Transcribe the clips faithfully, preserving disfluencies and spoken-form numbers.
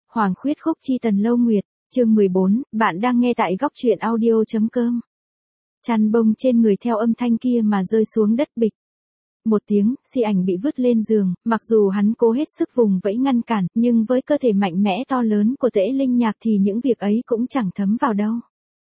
Hoàng khuyết khúc chi tần lâu nguyệt, chương mười bốn, bạn đang nghe tại góc truyện audio.com. Chăn bông trên người theo âm thanh kia mà rơi xuống đất bịch. Một tiếng, Si Ảnh bị vứt lên giường, mặc dù hắn cố hết sức vùng vẫy ngăn cản, nhưng với cơ thể mạnh mẽ to lớn của Tễ Linh Nhạc thì những việc ấy cũng chẳng thấm vào đâu.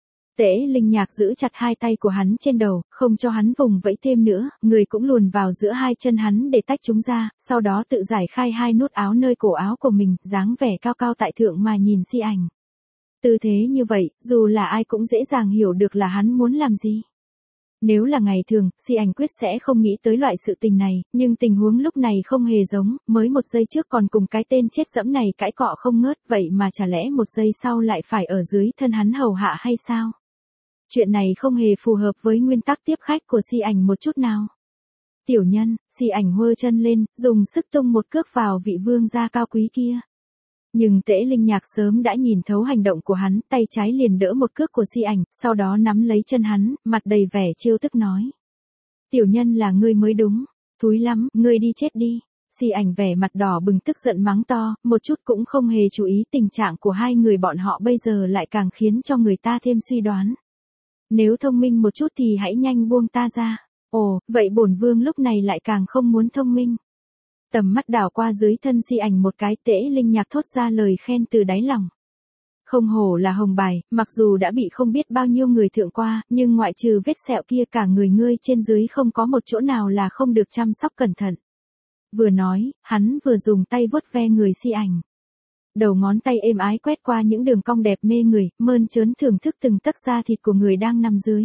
Tễ Linh Nhạc giữ chặt hai tay của hắn trên đầu, không cho hắn vùng vẫy thêm nữa, người cũng luồn vào giữa hai chân hắn để tách chúng ra, sau đó tự giải khai hai nút áo nơi cổ áo của mình, dáng vẻ cao cao tại thượng mà nhìn Si Ảnh. Tư thế như vậy, dù là ai cũng dễ dàng hiểu được là hắn muốn làm gì. Nếu là ngày thường, Si Ảnh quyết sẽ không nghĩ tới loại sự tình này, nhưng tình huống lúc này không hề giống, mới một giây trước còn cùng cái tên chết dẫm này cãi cọ không ngớt, vậy mà chả lẽ một giây sau lại phải ở dưới thân hắn hầu hạ hay sao? Chuyện này không hề phù hợp với nguyên tắc tiếp khách của Si Ảnh một chút nào. Tiểu nhân, Si Ảnh huơ chân lên, dùng sức tung một cước vào vị vương gia cao quý kia. Nhưng Tễ Linh Nhạc sớm đã nhìn thấu hành động của hắn, tay trái liền đỡ một cước của Si Ảnh, sau đó nắm lấy chân hắn, mặt đầy vẻ trêu tức nói. Tiểu nhân là ngươi mới đúng, thúi lắm, ngươi đi chết đi. Si Ảnh vẻ mặt đỏ bừng tức giận mắng to, một chút cũng không hề chú ý tình trạng của hai người bọn họ bây giờ lại càng khiến cho người ta thêm suy đoán. Nếu thông minh một chút thì hãy nhanh buông ta ra. Ồ, vậy bổn vương lúc này lại càng không muốn thông minh. Tầm mắt đảo qua dưới thân Si Ảnh một cái, Tễ Linh Nhạc thốt ra lời khen từ đáy lòng. Không hổ là hồng bài, mặc dù đã bị không biết bao nhiêu người thượng qua, nhưng ngoại trừ vết sẹo kia cả người ngươi trên dưới không có một chỗ nào là không được chăm sóc cẩn thận. Vừa nói, hắn vừa dùng tay vuốt ve người Si Ảnh. Đầu ngón tay êm ái quét qua những đường cong đẹp mê người, mơn trớn thưởng thức từng tấc da thịt của người đang nằm dưới.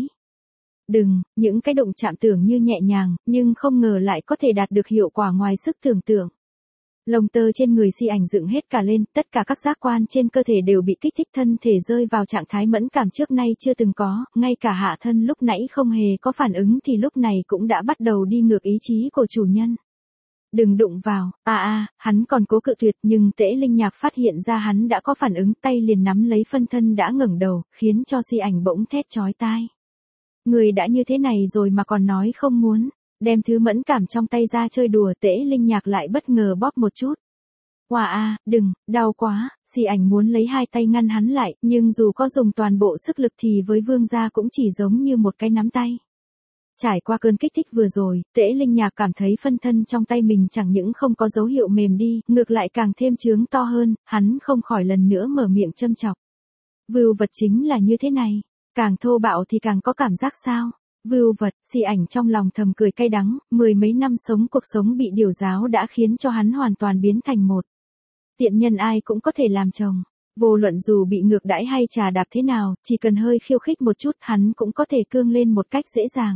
Đừng, những cái động chạm tưởng như nhẹ nhàng, nhưng không ngờ lại có thể đạt được hiệu quả ngoài sức tưởng tượng. Lông tơ trên người Si Ảnh dựng hết cả lên, tất cả các giác quan trên cơ thể đều bị kích thích, thân thể rơi vào trạng thái mẫn cảm trước nay chưa từng có, ngay cả hạ thân lúc nãy không hề có phản ứng thì lúc này cũng đã bắt đầu đi ngược ý chí của chủ nhân. Đừng đụng vào, à à, hắn còn cố cự tuyệt nhưng Tễ Linh Nhạc phát hiện ra hắn đã có phản ứng, tay liền nắm lấy phân thân đã ngẩng đầu, khiến cho Si Ảnh bỗng thét chói tai. Người đã như thế này rồi mà còn nói không muốn, đem thứ mẫn cảm trong tay ra chơi đùa. Tễ Linh Nhạc lại bất ngờ bóp một chút. Wow à, đừng, đau quá. Si Ảnh muốn lấy hai tay ngăn hắn lại, nhưng dù có dùng toàn bộ sức lực thì với vương gia cũng chỉ giống như một cái nắm tay. Trải qua cơn kích thích vừa rồi, Tễ Linh Nhạc cảm thấy phân thân trong tay mình chẳng những không có dấu hiệu mềm đi, ngược lại càng thêm trướng to hơn, hắn không khỏi lần nữa mở miệng châm chọc. Vưu vật chính là như thế này, càng thô bạo thì càng có cảm giác sao? Vưu vật, Si Ảnh trong lòng thầm cười cay đắng, mười mấy năm sống cuộc sống bị điều giáo đã khiến cho hắn hoàn toàn biến thành một tiện nhân ai cũng có thể làm chồng. Vô luận dù bị ngược đãi hay trà đạp thế nào, chỉ cần hơi khiêu khích một chút hắn cũng có thể cương lên một cách dễ dàng.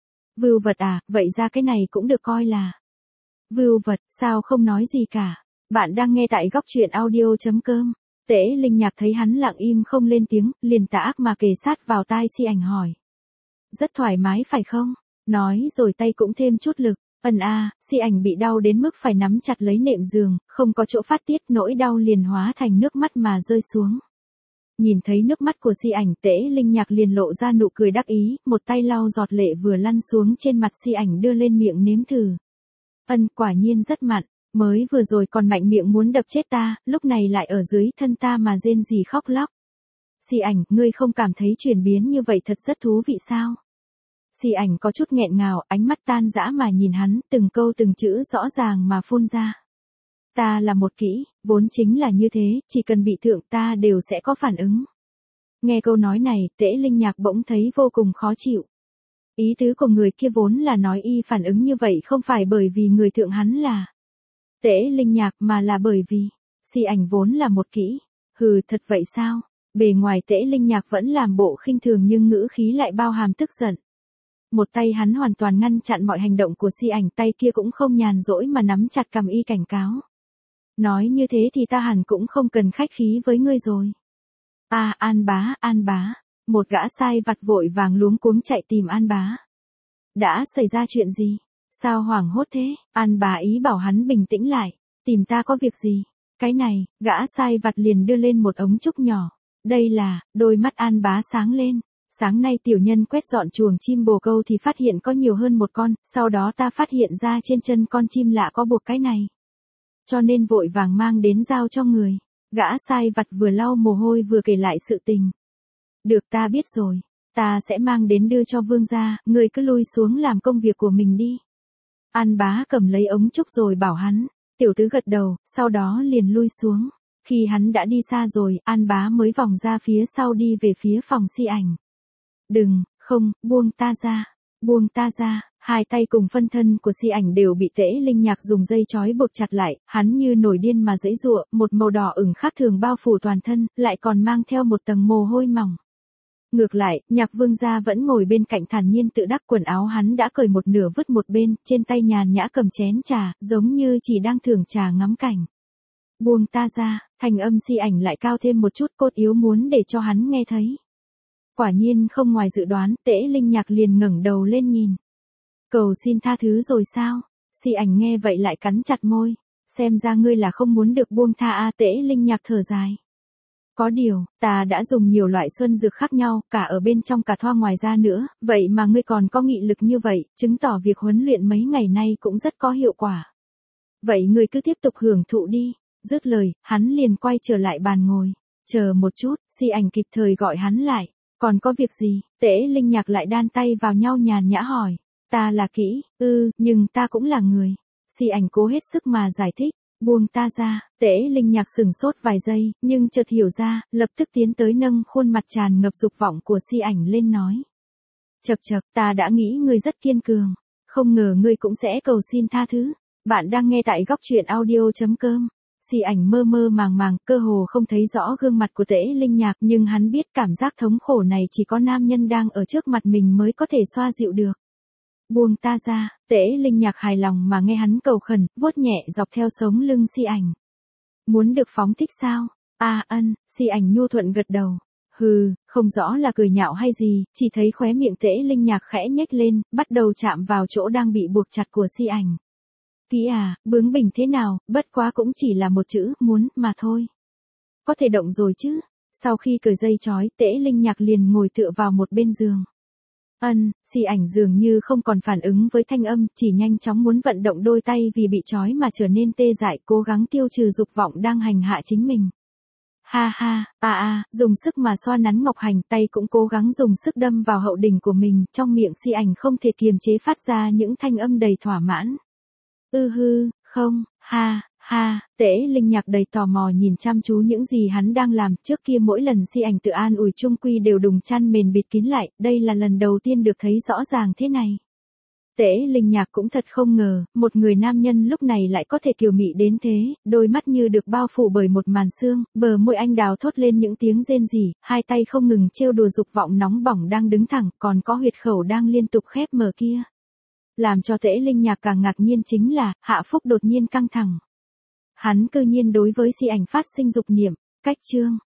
Vưu vật à, vậy ra cái này cũng được coi là vưu vật, sao không nói gì cả. Bạn đang nghe tại góc truyện audio.com. Tễ Linh Nhạc thấy hắn lặng im không lên tiếng, liền tà ác mà kề sát vào tai Si Ảnh hỏi. Rất thoải mái phải không? Nói rồi tay cũng thêm chút lực. Ân a, Si Ảnh bị đau đến mức phải nắm chặt lấy nệm giường, không có chỗ phát tiết, nỗi đau liền hóa thành nước mắt mà rơi xuống. Nhìn thấy nước mắt của Si Ảnh, Tễ Linh Nhạc liền lộ ra nụ cười đắc ý, một tay lau giọt lệ vừa lăn xuống trên mặt Si Ảnh đưa lên miệng nếm thử. Ân, quả nhiên rất mặn, mới vừa rồi còn mạnh miệng muốn đập chết ta, lúc này lại ở dưới thân ta mà rên rỉ khóc lóc. Si Ảnh, ngươi không cảm thấy chuyển biến như vậy thật rất thú vị sao? Si Ảnh có chút nghẹn ngào, ánh mắt tan dã mà nhìn hắn, từng câu từng chữ rõ ràng mà phun ra. Ta là một kỹ, vốn chính là như thế, chỉ cần bị thượng ta đều sẽ có phản ứng. Nghe câu nói này, Tễ Linh Nhạc bỗng thấy vô cùng khó chịu. Ý tứ của người kia vốn là nói y phản ứng như vậy không phải bởi vì người thượng hắn là Tễ Linh Nhạc mà là bởi vì Si Ảnh vốn là một kỹ. Hừ, thật vậy sao? Bề ngoài Tễ Linh Nhạc vẫn làm bộ khinh thường nhưng ngữ khí lại bao hàm tức giận. Một tay hắn hoàn toàn ngăn chặn mọi hành động của Si Ảnh, tay kia cũng không nhàn rỗi mà nắm chặt cằm y cảnh cáo. Nói như thế thì ta hẳn cũng không cần khách khí với ngươi rồi. À, An Bá, An Bá. Một gã sai vặt vội vàng luống cuống chạy tìm An Bá. Đã xảy ra chuyện gì? Sao hoảng hốt thế? An Bá ý bảo hắn bình tĩnh lại. Tìm ta có việc gì? Cái này, gã sai vặt liền đưa lên một ống trúc nhỏ. Đây là, đôi mắt An Bá sáng lên. Sáng nay tiểu nhân quét dọn chuồng chim bồ câu thì phát hiện có nhiều hơn một con, sau đó ta phát hiện ra trên chân con chim lạ có buộc cái này. Cho nên vội vàng mang đến giao cho người. Gã sai vặt vừa lau mồ hôi vừa kể lại sự tình. Được, ta biết rồi. Ta sẽ mang đến đưa cho vương gia, ngươi cứ lui xuống làm công việc của mình đi. An Bá cầm lấy ống trúc rồi bảo hắn. Tiểu tứ gật đầu, sau đó liền lui xuống. Khi hắn đã đi xa rồi, An Bá mới vòng ra phía sau đi về phía phòng Si Ảnh. Đừng, không, buông ta ra, buông ta ra. Hai tay cùng phân thân của Si Ảnh đều bị Tễ Linh Nhạc dùng dây trói buộc chặt lại, hắn như nổi điên mà giãy giụa, một màu đỏ ửng khác thường bao phủ toàn thân, lại còn mang theo một tầng mồ hôi mỏng. Ngược lại, Nhạc Vương gia vẫn ngồi bên cạnh thản nhiên tự đắc, quần áo hắn đã cởi một nửa vứt một bên, trên tay nhàn nhã cầm chén trà, giống như chỉ đang thưởng trà ngắm cảnh. Buông ta ra, thanh âm Si Ảnh lại cao thêm một chút, cốt yếu muốn để cho hắn nghe thấy. Quả nhiên không ngoài dự đoán, Tễ Linh Nhạc liền ngẩng đầu lên nhìn. Cầu xin tha thứ rồi sao? Si Ảnh nghe vậy lại cắn chặt môi. Xem ra ngươi là không muốn được buông tha a. Tễ Linh Nhạc thở dài. Có điều, ta đã dùng nhiều loại xuân dược khác nhau, cả ở bên trong cả thoa ngoài ra nữa, vậy mà ngươi còn có nghị lực như vậy, chứng tỏ việc huấn luyện mấy ngày nay cũng rất có hiệu quả. Vậy ngươi cứ tiếp tục hưởng thụ đi. Dứt lời, hắn liền quay trở lại bàn ngồi. Chờ một chút, Si Ảnh kịp thời gọi hắn lại. Còn có việc gì? Tễ Linh Nhạc lại đan tay vào nhau nhàn nhã hỏi. Ta là kỹ, ư, nhưng ta cũng là người. Si Ảnh cố hết sức mà giải thích. Buông ta ra. Tễ Linh Nhạc sừng sốt vài giây, nhưng chợt hiểu ra, lập tức tiến tới nâng khuôn mặt tràn ngập dục vọng của Si Ảnh lên nói. Chậc chậc, ta đã nghĩ ngươi rất kiên cường. Không ngờ ngươi cũng sẽ cầu xin tha thứ. Bạn đang nghe tại góc truyện audio chấm com. Si Ảnh mơ mơ màng màng, cơ hồ không thấy rõ gương mặt của Tễ Linh Nhạc, nhưng hắn biết cảm giác thống khổ này chỉ có nam nhân đang ở trước mặt mình mới có thể xoa dịu được. Buông ta ra. Tễ Linh Nhạc hài lòng mà nghe hắn cầu khẩn, vuốt nhẹ dọc theo sống lưng Si Ảnh. Muốn được phóng thích sao? À ân. Si Ảnh nhu thuận gật đầu. Hừ, không rõ là cười nhạo hay gì, chỉ thấy khóe miệng Tễ Linh Nhạc khẽ nhếch lên, bắt đầu chạm vào chỗ đang bị buộc chặt của Si Ảnh. Kỹ à, bướng bỉnh thế nào, bất quá cũng chỉ là một chữ, muốn, mà thôi. Có thể động rồi chứ. Sau khi cởi dây trói, Tễ Linh Nhạc liền ngồi tựa vào một bên giường. Ân. Si Ảnh dường như không còn phản ứng với thanh âm, chỉ nhanh chóng muốn vận động đôi tay vì bị trói mà trở nên tê dại, cố gắng tiêu trừ dục vọng đang hành hạ chính mình. Ha ha, a a, dùng sức mà xoa nắn ngọc hành, tay cũng cố gắng dùng sức đâm vào hậu đỉnh của mình, trong miệng Si Ảnh không thể kiềm chế phát ra những thanh âm đầy thỏa mãn. Ư hư, không, ha, ha. Tễ Linh Nhạc đầy tò mò nhìn chăm chú những gì hắn đang làm, trước kia mỗi lần Si Ảnh tự an ủi chung quy đều đùng chăn mền bịt kín lại, đây là lần đầu tiên được thấy rõ ràng thế này. Tễ Linh Nhạc cũng thật không ngờ, một người nam nhân lúc này lại có thể kiều mị đến thế, đôi mắt như được bao phủ bởi một màn sương, bờ môi anh đào thốt lên những tiếng rên rỉ, hai tay không ngừng trêu đùa dục vọng nóng bỏng đang đứng thẳng, còn có huyệt khẩu đang liên tục khép mở kia. Làm cho Tễ Linh Nhạc càng ngạc nhiên chính là, Hạ Phúc đột nhiên căng thẳng. Hắn cư nhiên đối với Si Ảnh phát sinh dục niệm. Cách chương